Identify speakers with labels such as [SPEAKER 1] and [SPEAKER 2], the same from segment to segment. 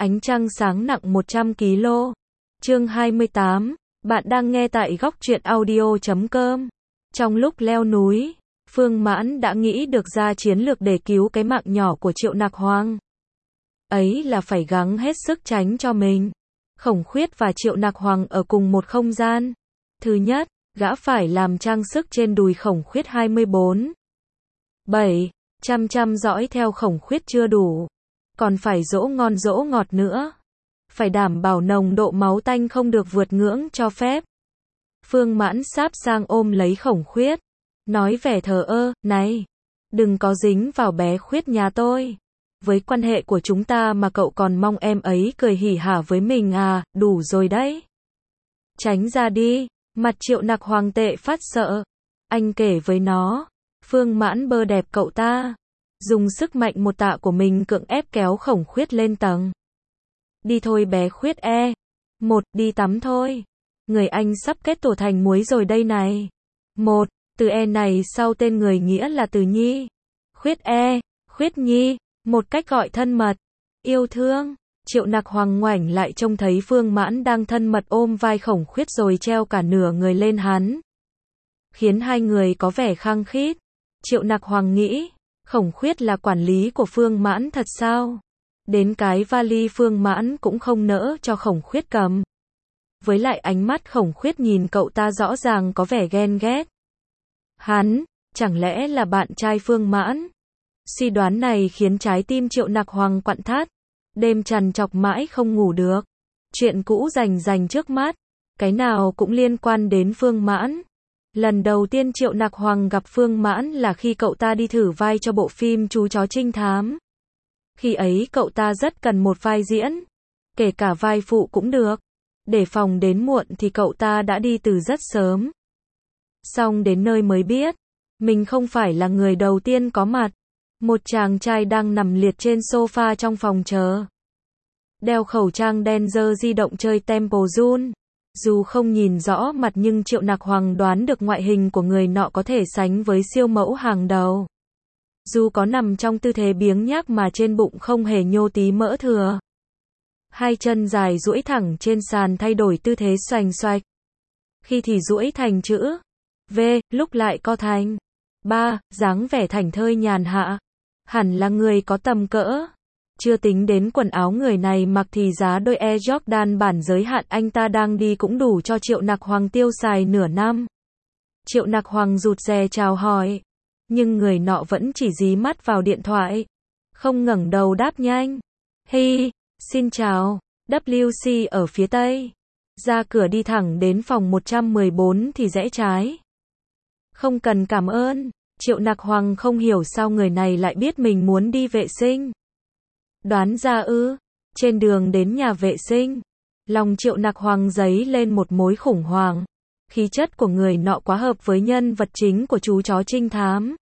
[SPEAKER 1] Ánh trăng sáng nặng 100 kg. Chương 28. Bạn đang nghe tại góc truyện audio.com. Trong lúc leo núi, Phương Mãn đã nghĩ được ra chiến lược để cứu cái mạng nhỏ của Triệu Nặc Hoàng. Ấy là phải gắng hết sức tránh cho mình. Khổng Khuyết và Triệu Nặc Hoàng ở cùng một không gian. Thứ nhất, gã phải làm trang sức trên đùi Khổng Khuyết 24. 7. Chăm dõi theo Khổng Khuyết chưa đủ. Còn phải dỗ ngon dỗ ngọt nữa. Phải đảm bảo nồng độ máu tanh không được vượt ngưỡng cho phép. Phương Mãn sáp sang ôm lấy Khổng Khuyết. Nói vẻ thờ ơ, này, đừng có dính vào bé Khuyết nhà tôi. Với quan hệ của chúng ta mà cậu còn mong em ấy cười hỉ hả với mình à, đủ rồi đấy. Tránh ra đi, mặt Triệu Nặc Hoàng tệ phát sợ. Anh kể với nó, Phương Mãn bơ đẹp cậu ta. Dùng sức mạnh một tạ của mình cưỡng ép kéo Khổng Khuyết lên tầng. Đi thôi bé Khuyết e. Một, đi tắm thôi. Người anh sắp kết tổ thành muối rồi đây này. Một, từ e này sau tên người nghĩa là từ nhi. Khuyết e, Khuyết nhi, một cách gọi thân mật. Yêu thương. Triệu Nặc Hoàng ngoảnh lại trông thấy Phương Mãn đang thân mật ôm vai Khổng Khuyết rồi treo cả nửa người lên hắn. Khiến hai người có vẻ khăng khít. Triệu Nặc Hoàng nghĩ, Khổng Khuyết là quản lý của Phương Mãn thật sao? Đến cái vali Phương Mãn cũng không nỡ cho Khổng Khuyết cầm. Với lại ánh mắt Khổng Khuyết nhìn cậu ta rõ ràng có vẻ ghen ghét. Hắn, chẳng lẽ là bạn trai Phương Mãn? Suy đoán này khiến trái tim Triệu Nặc Hoàng quặn thắt. Đêm trằn trọc mãi không ngủ được. Chuyện cũ rành trước mắt. Cái nào cũng liên quan đến Phương Mãn. Lần đầu tiên Triệu Nặc Hoàng gặp Phương Mãn là khi cậu ta đi thử vai cho bộ phim Chú Chó Trinh Thám. Khi ấy cậu ta rất cần một vai diễn. Kể cả vai phụ cũng được. Để phòng đến muộn thì cậu ta đã đi từ rất sớm. Xong đến nơi mới biết, mình không phải là người đầu tiên có mặt. Một chàng trai đang nằm liệt trên sofa trong phòng chờ. Đeo khẩu trang đen giơ di động chơi Temple Run. Dù không nhìn rõ mặt nhưng Triệu Nặc Hoàng đoán được ngoại hình của người nọ có thể sánh với siêu mẫu hàng đầu. Dù có nằm trong tư thế biếng nhác mà trên bụng không hề nhô tí mỡ thừa. Hai chân dài duỗi thẳng trên sàn thay đổi tư thế xoành xoạch. Khi thì duỗi thành chữ V, lúc lại co thành 3, dáng vẻ thảnh thơi nhàn hạ. Hẳn là người có tầm cỡ. Chưa tính đến quần áo người này mặc thì giá đôi Air Jordan bản giới hạn anh ta đang đi cũng đủ cho Triệu Nặc Hoàng tiêu xài nửa năm. Triệu Nặc Hoàng rụt rè chào hỏi. Nhưng người nọ vẫn chỉ dí mắt vào điện thoại. Không ngẩng đầu đáp nhanh. Hi, xin chào, WC ở phía tây. Ra cửa đi thẳng đến phòng 114 thì rẽ trái. Không cần cảm ơn. Triệu Nặc Hoàng không hiểu sao người này lại biết mình muốn đi vệ sinh. Đoán ra ư? Trên đường đến nhà vệ sinh, lòng Triệu Nặc Hoàng dấy lên một mối khủng hoảng. Khí chất của người nọ quá hợp với nhân vật chính của Chú Chó Trinh Thám.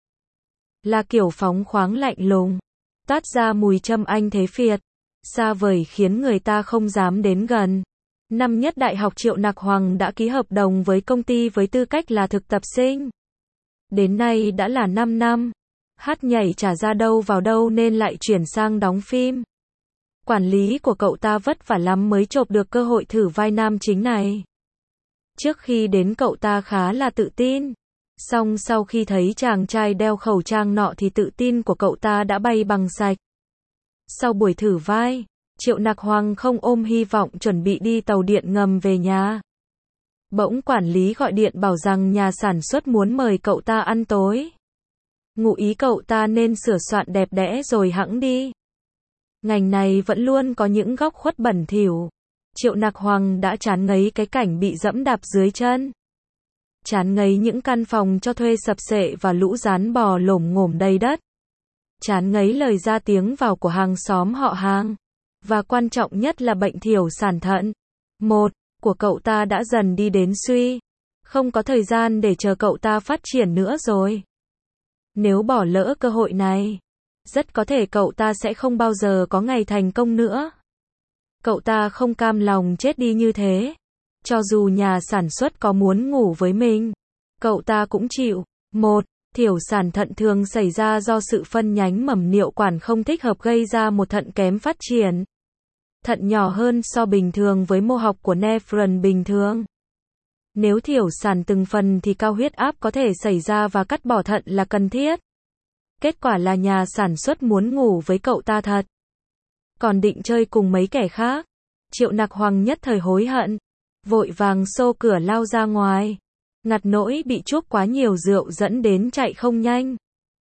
[SPEAKER 1] Là kiểu phóng khoáng lạnh lùng, toát ra mùi châm anh thế phiệt, xa vời khiến người ta không dám đến gần. Năm nhất đại học Triệu Nặc Hoàng đã ký hợp đồng với công ty với tư cách là thực tập sinh. Đến nay đã là 5 năm. Hát nhảy chả ra đâu vào đâu nên lại chuyển sang đóng phim. Quản lý của cậu ta vất vả lắm mới chộp được cơ hội thử vai nam chính này. Trước khi đến cậu ta khá là tự tin. Song sau khi thấy chàng trai đeo khẩu trang nọ thì tự tin của cậu ta đã bay bằng sạch. Sau buổi thử vai, Triệu Nặc Hoàng không ôm hy vọng chuẩn bị đi tàu điện ngầm về nhà. Bỗng quản lý gọi điện bảo rằng nhà sản xuất muốn mời cậu ta ăn tối. Ngụ ý cậu ta nên sửa soạn đẹp đẽ rồi hẵng đi. Ngành này vẫn luôn có những góc khuất bẩn thỉu. Triệu Nặc Hoàng đã chán ngấy cái cảnh bị dẫm đạp dưới chân. Chán ngấy những căn phòng cho thuê sập xệ và lũ rán bò lổm ngổm đầy đất. Chán ngấy lời ra tiếng vào của hàng xóm họ hàng. Và quan trọng nhất là bệnh thiểu sản thận. Một, của cậu ta đã dần đi đến suy. Không có thời gian để chờ cậu ta phát triển nữa rồi. Nếu bỏ lỡ cơ hội này, rất có thể cậu ta sẽ không bao giờ có ngày thành công nữa. Cậu ta không cam lòng chết đi như thế. Cho dù nhà sản xuất có muốn ngủ với mình, cậu ta cũng chịu. Một, thiểu sản thận thường xảy ra do sự phân nhánh mầm niệu quản không thích hợp gây ra một thận kém phát triển. Thận nhỏ hơn so bình thường với mô học của nephron bình thường. Nếu thiểu sản từng phần thì cao huyết áp có thể xảy ra và cắt bỏ thận là cần thiết. Kết quả là nhà sản xuất muốn ngủ với cậu ta thật. Còn định chơi cùng mấy kẻ khác. Triệu Nặc Hoàng nhất thời hối hận. Vội vàng xô cửa lao ra ngoài. Ngặt nỗi bị chuốc quá nhiều rượu dẫn đến chạy không nhanh.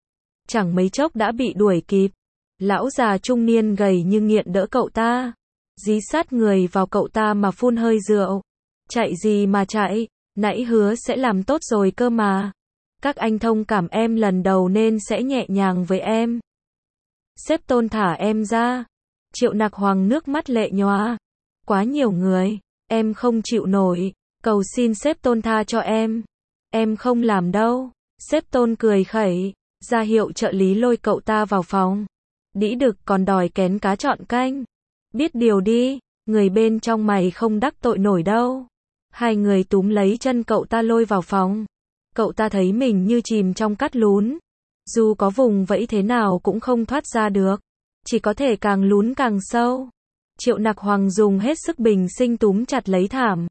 [SPEAKER 1] Chẳng mấy chốc đã bị đuổi kịp. Lão già trung niên gầy như nghiện đỡ cậu ta. Dí sát người vào cậu ta mà phun hơi rượu. Chạy gì mà chạy, nãy hứa sẽ làm tốt rồi cơ mà. Các anh thông cảm em lần đầu nên sẽ nhẹ nhàng với em. Sếp Tôn thả em ra. Triệu Nặc Hoàng nước mắt lệ nhòa. Quá nhiều người, em không chịu nổi. Cầu xin sếp Tôn tha cho em. Em không làm đâu. Sếp Tôn cười khẩy, ra hiệu trợ lý lôi cậu ta vào phòng. Đĩ đực còn đòi kén cá chọn canh. Biết điều đi, người bên trong mày không đắc tội nổi đâu. Hai người túm lấy chân cậu ta lôi vào phòng. Cậu ta thấy mình như chìm trong cát lún. Dù có vùng vẫy thế nào cũng không thoát ra được. Chỉ có thể càng lún càng sâu. Triệu Nặc Hoàng dùng hết sức bình sinh túm chặt lấy thảm.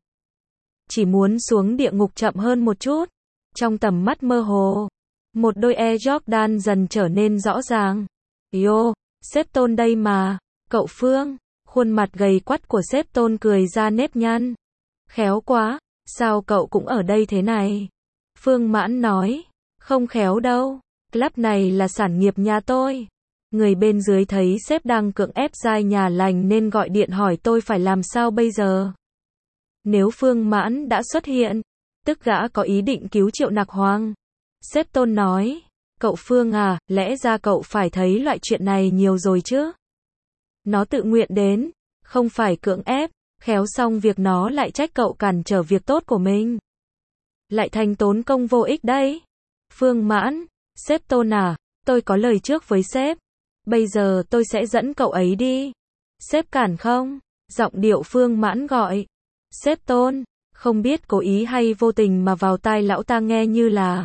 [SPEAKER 1] Chỉ muốn xuống địa ngục chậm hơn một chút. Trong tầm mắt mơ hồ, một đôi Air Jordan dần trở nên rõ ràng. Yo, sếp Tôn đây mà. Cậu Phương. Khuôn mặt gầy quắt của sếp Tôn cười ra nếp nhăn. Khéo quá, sao cậu cũng ở đây thế này? Phương Mãn nói, không khéo đâu, club này là sản nghiệp nhà tôi. Người bên dưới thấy sếp đang cưỡng ép giai nhà lành nên gọi điện hỏi tôi phải làm sao bây giờ. Nếu Phương Mãn đã xuất hiện, tức gã có ý định cứu Triệu Nặc Hoàng. Sếp Tôn nói, cậu Phương à, lẽ ra cậu phải thấy loại chuyện này nhiều rồi chứ. Nó tự nguyện đến, không phải cưỡng ép. Khéo xong việc nó lại trách cậu cản trở việc tốt của mình. Lại thành tốn công vô ích đấy. Phương Mãn, sếp Tôn à, tôi có lời trước với sếp. Bây giờ tôi sẽ dẫn cậu ấy đi. Sếp cản không? Giọng điệu Phương Mãn gọi. Sếp Tôn, không biết cố ý hay vô tình mà vào tai lão ta nghe như là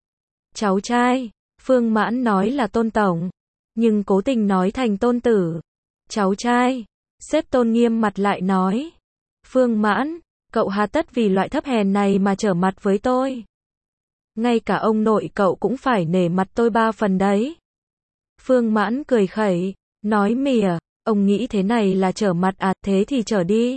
[SPEAKER 1] cháu trai. Phương Mãn nói là Tôn Tổng, nhưng cố tình nói thành Tôn Tử. Cháu trai. Sếp Tôn nghiêm mặt lại nói. Phương Mãn, cậu hà tất vì loại thấp hèn này mà trở mặt với tôi. Ngay cả ông nội cậu cũng phải nể mặt tôi 3 phần đấy. Phương Mãn cười khẩy, nói mỉa, ông nghĩ thế này là trở mặt à, thế thì trở đi.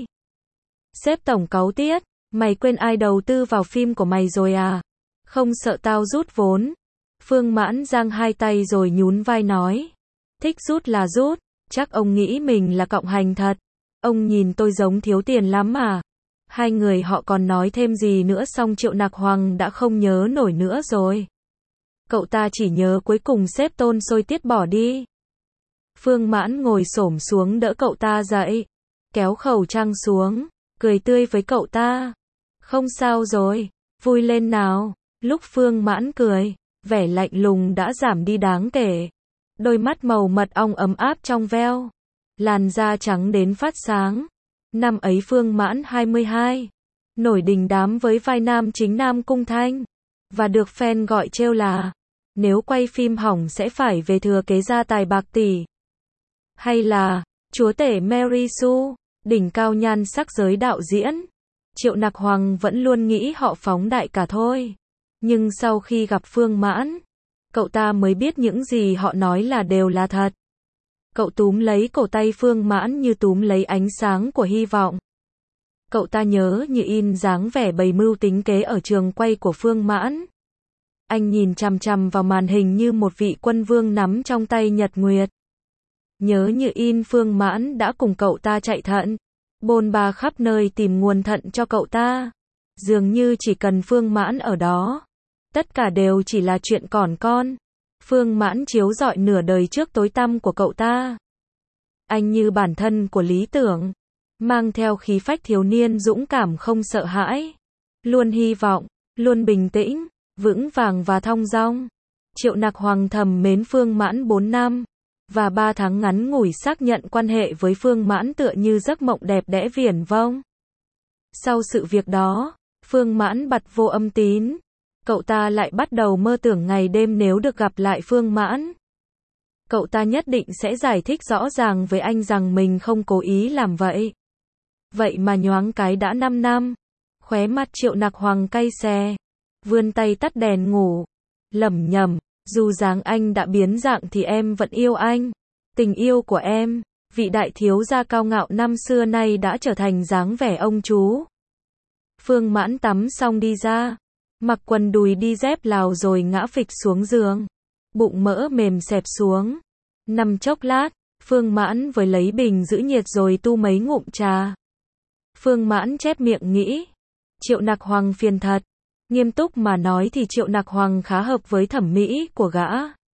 [SPEAKER 1] Sếp Tổng cáu tiết, mày quên ai đầu tư vào phim của mày rồi à? Không sợ tao rút vốn. Phương Mãn giang hai tay rồi nhún vai nói. Thích rút là rút. Chắc ông nghĩ mình là cộng hành thật. Ông nhìn tôi giống thiếu tiền lắm à. Hai người họ còn nói thêm gì nữa xong Triệu Nặc Hoàng đã không nhớ nổi nữa rồi. Cậu ta chỉ nhớ cuối cùng sếp Tôn xôi tiết bỏ đi. Phương Mãn ngồi xổm xuống đỡ cậu ta dậy. Kéo khẩu trang xuống. Cười tươi với cậu ta. Không sao rồi. Vui lên nào. Lúc Phương Mãn cười, vẻ lạnh lùng đã giảm đi đáng kể. Đôi mắt màu mật ong ấm áp trong veo. Làn da trắng đến phát sáng. Năm ấy Phương Mãn 22. Nổi đình đám với vai nam chính Nam Cung Thanh. Và được fan gọi trêu là nếu quay phim hỏng sẽ phải về thừa kế gia tài bạc tỷ. Hay là chúa tể Mary Sue, đỉnh cao nhan sắc giới đạo diễn. Triệu Nặc Hoàng vẫn luôn nghĩ họ phóng đại cả thôi. Nhưng sau khi gặp Phương Mãn, cậu ta mới biết những gì họ nói là đều là thật. Cậu túm lấy cổ tay Phương Mãn như túm lấy ánh sáng của hy vọng. Cậu ta nhớ như in dáng vẻ bày mưu tính kế ở trường quay của Phương Mãn. Anh nhìn chằm chằm vào màn hình như một vị quân vương nắm trong tay nhật nguyệt. Nhớ như in Phương Mãn đã cùng cậu ta chạy thận, bôn ba khắp nơi tìm nguồn thận cho cậu ta. Dường như chỉ cần Phương Mãn ở đó, tất cả đều chỉ là chuyện còn con. Phương Mãn chiếu rọi nửa đời trước tối tăm của cậu ta. Anh như bản thân của lý tưởng, mang theo khí phách thiếu niên dũng cảm không sợ hãi, luôn hy vọng, luôn bình tĩnh, vững vàng và thong dong. Triệu Nặc Hoàng thầm mến Phương Mãn 4 năm, và 3 tháng ngắn ngủi xác nhận quan hệ với Phương Mãn tựa như giấc mộng đẹp đẽ viển vông. Sau sự việc đó, Phương Mãn bật vô âm tín. Cậu ta lại bắt đầu mơ tưởng ngày đêm nếu được gặp lại Phương Mãn. Cậu ta nhất định sẽ giải thích rõ ràng với anh rằng mình không cố ý làm vậy. Vậy mà nhoáng cái đã 5 năm. Khóe mắt Triệu Nặc Hoàng cay xè. Vươn tay tắt đèn ngủ. Lẩm nhẩm, dù dáng anh đã biến dạng thì em vẫn yêu anh. Tình yêu của em, vị đại thiếu gia cao ngạo năm xưa nay đã trở thành dáng vẻ ông chú. Phương Mãn tắm xong đi ra. Mặc quần đùi đi dép Lào rồi ngã phịch xuống giường. Bụng mỡ mềm xẹp xuống. Nằm chốc lát, Phương Mãn với lấy bình giữ nhiệt rồi tu mấy ngụm trà. Phương Mãn chép miệng nghĩ. Triệu Nặc Hoàng phiền thật. Nghiêm túc mà nói thì Triệu Nặc Hoàng khá hợp với thẩm mỹ của gã.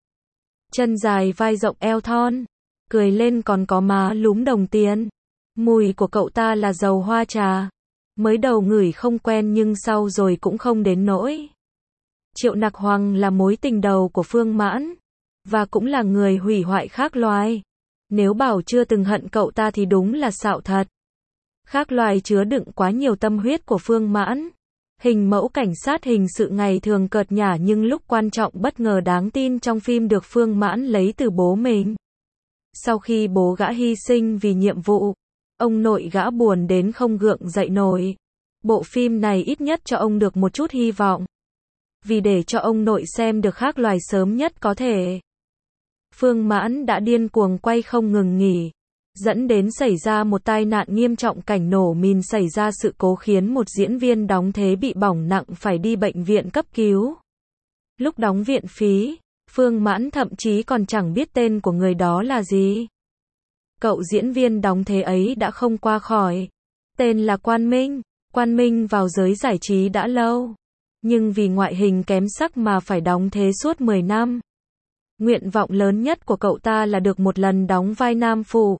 [SPEAKER 1] Chân dài vai rộng eo thon. Cười lên còn có má lúm đồng tiền. Mùi của cậu ta là dầu hoa trà. Mới đầu ngửi không quen nhưng sau rồi cũng không đến nỗi. Triệu Nặc Hoàng là mối tình đầu của Phương Mãn. Và cũng là người hủy hoại khác loài. Nếu bảo chưa từng hận cậu ta thì đúng là xạo thật. Khác loài chứa đựng quá nhiều tâm huyết của Phương Mãn. Hình mẫu cảnh sát hình sự ngày thường cợt nhả nhưng lúc quan trọng bất ngờ đáng tin trong phim được Phương Mãn lấy từ bố mình. Sau khi bố gã hy sinh vì nhiệm vụ, ông nội gã buồn đến không gượng dậy nổi. Bộ phim này ít nhất cho ông được một chút hy vọng. Vì để cho ông nội xem được khác loài sớm nhất có thể. Phương Mãn đã điên cuồng quay không ngừng nghỉ. Dẫn đến xảy ra một tai nạn nghiêm trọng, cảnh nổ mìn xảy ra sự cố khiến một diễn viên đóng thế bị bỏng nặng phải đi bệnh viện cấp cứu. Lúc đóng viện phí, Phương Mãn thậm chí còn chẳng biết tên của người đó là gì. Cậu diễn viên đóng thế ấy đã không qua khỏi. Tên là Quan Minh. Quan Minh vào giới giải trí đã lâu. Nhưng vì ngoại hình kém sắc mà phải đóng thế suốt 10 năm. Nguyện vọng lớn nhất của cậu ta là được một lần đóng vai nam phụ.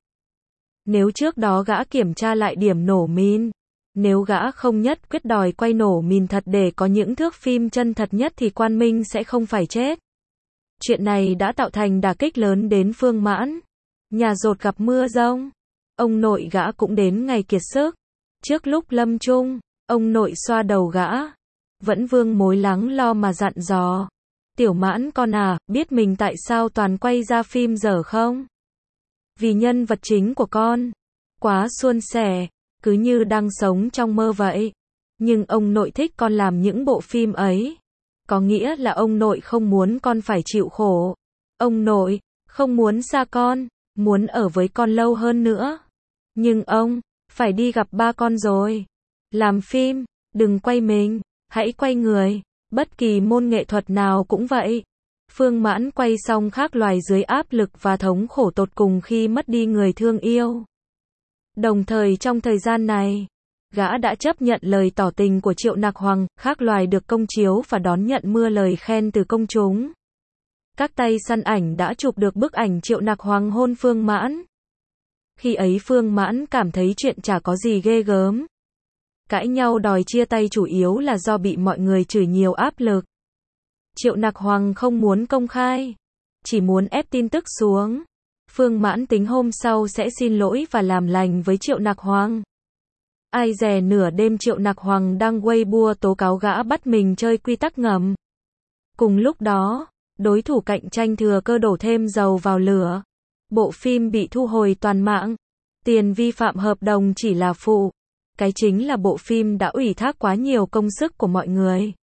[SPEAKER 1] Nếu trước đó gã kiểm tra lại điểm nổ mìn, nếu gã không nhất quyết đòi quay nổ mìn thật để có những thước phim chân thật nhất thì Quan Minh sẽ không phải chết. Chuyện này đã tạo thành đả kích lớn đến Phương Mãn. Nhà dột gặp mưa giông. Ông nội gã cũng đến ngày kiệt sức. Trước lúc lâm chung, ông nội xoa đầu gã. Vẫn vương mối lắng lo mà dặn dò. Tiểu Mãn con à, biết mình tại sao toàn quay ra phim dở không? Vì nhân vật chính của con quá suôn sẻ, cứ như đang sống trong mơ vậy. Nhưng ông nội thích con làm những bộ phim ấy. Có nghĩa là ông nội không muốn con phải chịu khổ. Ông nội không muốn xa con, muốn ở với con lâu hơn nữa. Nhưng ông phải đi gặp ba con rồi. Làm phim, đừng quay mình, hãy quay người. Bất kỳ môn nghệ thuật nào cũng vậy. Phương Mãn quay xong khác loài dưới áp lực và thống khổ tột cùng khi mất đi người thương yêu. Đồng thời trong thời gian này, gã đã chấp nhận lời tỏ tình của Triệu Nặc Hoàng, khác loài được công chiếu và đón nhận mưa lời khen từ công chúng. Các tay săn ảnh đã chụp được bức ảnh Triệu Nặc Hoàng hôn Phương Mãn. Khi ấy Phương Mãn cảm thấy chuyện chả có gì ghê gớm. Cãi nhau đòi chia tay chủ yếu là do bị mọi người chửi nhiều áp lực. Triệu Nặc Hoàng không muốn công khai, chỉ muốn ép tin tức xuống. Phương Mãn tính hôm sau sẽ xin lỗi và làm lành với Triệu Nặc Hoàng. Ai dè nửa đêm Triệu Nặc Hoàng đăng Weibo tố cáo gã bắt mình chơi quy tắc ngầm. Cùng lúc đó, đối thủ cạnh tranh thừa cơ đổ thêm dầu vào lửa. Bộ phim bị thu hồi toàn mạng. Tiền vi phạm hợp đồng chỉ là phụ. Cái chính là bộ phim đã ủy thác quá nhiều công sức của mọi người.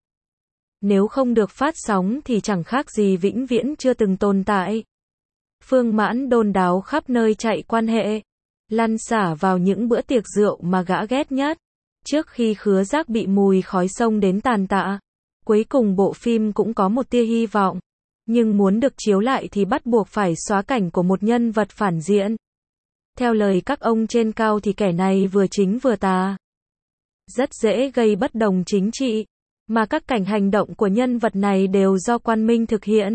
[SPEAKER 1] Nếu không được phát sóng thì chẳng khác gì vĩnh viễn chưa từng tồn tại. Phương Mãn đôn đáo khắp nơi chạy quan hệ, lăn xả vào những bữa tiệc rượu mà gã ghét nhất. Trước khi khứa rác bị mùi khói xông đến tàn tạ. Cuối cùng bộ phim cũng có một tia hy vọng. Nhưng muốn được chiếu lại thì bắt buộc phải xóa cảnh của một nhân vật phản diện. Theo lời các ông trên cao thì kẻ này vừa chính vừa tà. Rất dễ gây bất đồng chính trị. Mà các cảnh hành động của nhân vật này đều do Quan Minh thực hiện.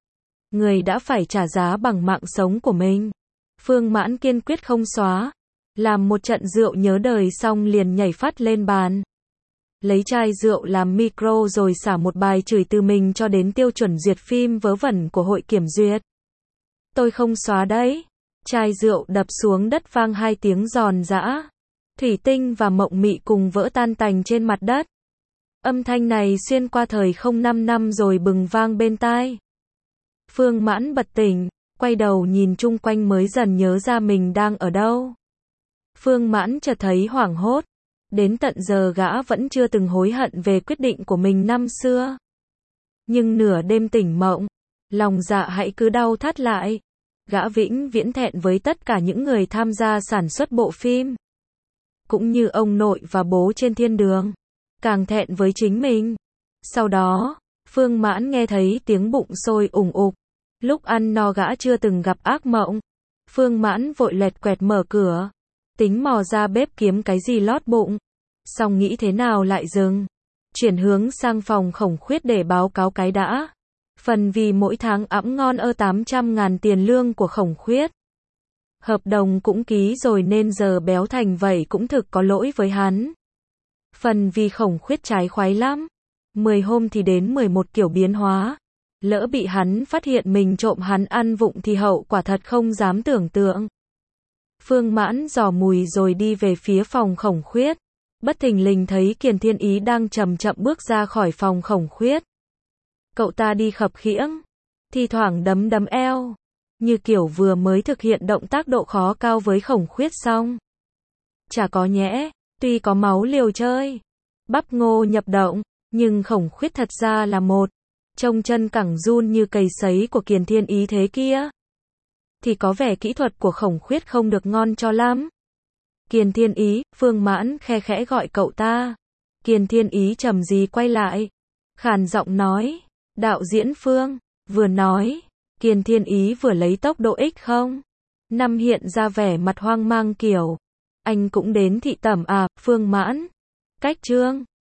[SPEAKER 1] Người đã phải trả giá bằng mạng sống của mình. Phương Mãn kiên quyết không xóa. Làm một trận rượu nhớ đời xong liền nhảy phát lên bàn. Lấy chai rượu làm micro rồi xả một bài chửi từ mình cho đến tiêu chuẩn duyệt phim vớ vẩn của hội kiểm duyệt. Tôi không xóa đấy. Chai rượu đập xuống đất vang 2 tiếng giòn giã. Thủy tinh và mộng mị cùng vỡ tan tành trên mặt đất. Âm thanh này xuyên qua thời không 5 năm rồi bừng vang bên tai. Phương Mãn bật tỉnh, quay đầu nhìn chung quanh mới dần nhớ ra mình đang ở đâu. Phương Mãn chợt thấy hoảng hốt. Đến tận giờ gã vẫn chưa từng hối hận về quyết định của mình năm xưa. Nhưng nửa đêm tỉnh mộng, lòng dạ hãy cứ đau thắt lại. Gã vĩnh viễn thẹn với tất cả những người tham gia sản xuất bộ phim. Cũng như ông nội và bố trên thiên đường. Càng thẹn với chính mình. Sau đó, Phương Mãn nghe thấy tiếng bụng sôi ủng ục. Lúc ăn no gã chưa từng gặp ác mộng. Phương Mãn vội lẹt quẹt mở cửa. Tính mò ra bếp kiếm cái gì lót bụng. Xong nghĩ thế nào lại dừng. Chuyển hướng sang phòng Khổng Khuyết để báo cáo cái đã. Phần vì mỗi tháng ẵm ngon 800.000 tiền lương của Khổng Khuyết. Hợp đồng cũng ký rồi nên giờ béo thành vậy cũng thực có lỗi với hắn. Phần vì Khổng Khuyết trái khoái lắm. 10 hôm thì đến 11 kiểu biến hóa. Lỡ bị hắn phát hiện mình trộm hắn ăn vụng thì hậu quả thật không dám tưởng tượng. Phương Mãn dò mùi rồi đi về phía phòng Khổng Khuyết. Bất thình lình thấy Kiền Thiên Ý đang chậm chậm bước ra khỏi phòng Khổng Khuyết. Cậu ta đi khập khiễng, thi thoảng đấm đấm eo, như kiểu vừa mới thực hiện động tác độ khó cao với Khổng Khuyết xong. Chả có nhẽ, tuy có máu liều chơi, bắp ngô nhập động, nhưng Khổng Khuyết thật ra là một. Trông chân cẳng run như cầy sấy của Kiền Thiên Ý thế kia. Thì có vẻ kỹ thuật của Khổng Khuyết không được ngon cho lắm. Kiền Thiên Ý, Phương Mãn khe khẽ gọi cậu ta. Kiền Thiên Ý trầm gì quay lại. Khàn giọng nói, đạo diễn Phương, vừa nói, Kiền Thiên Ý vừa lấy tốc độ X0. Năm hiện ra vẻ mặt hoang mang kiểu. Anh cũng đến thị tẩm à, Phương Mãn. Cách chương.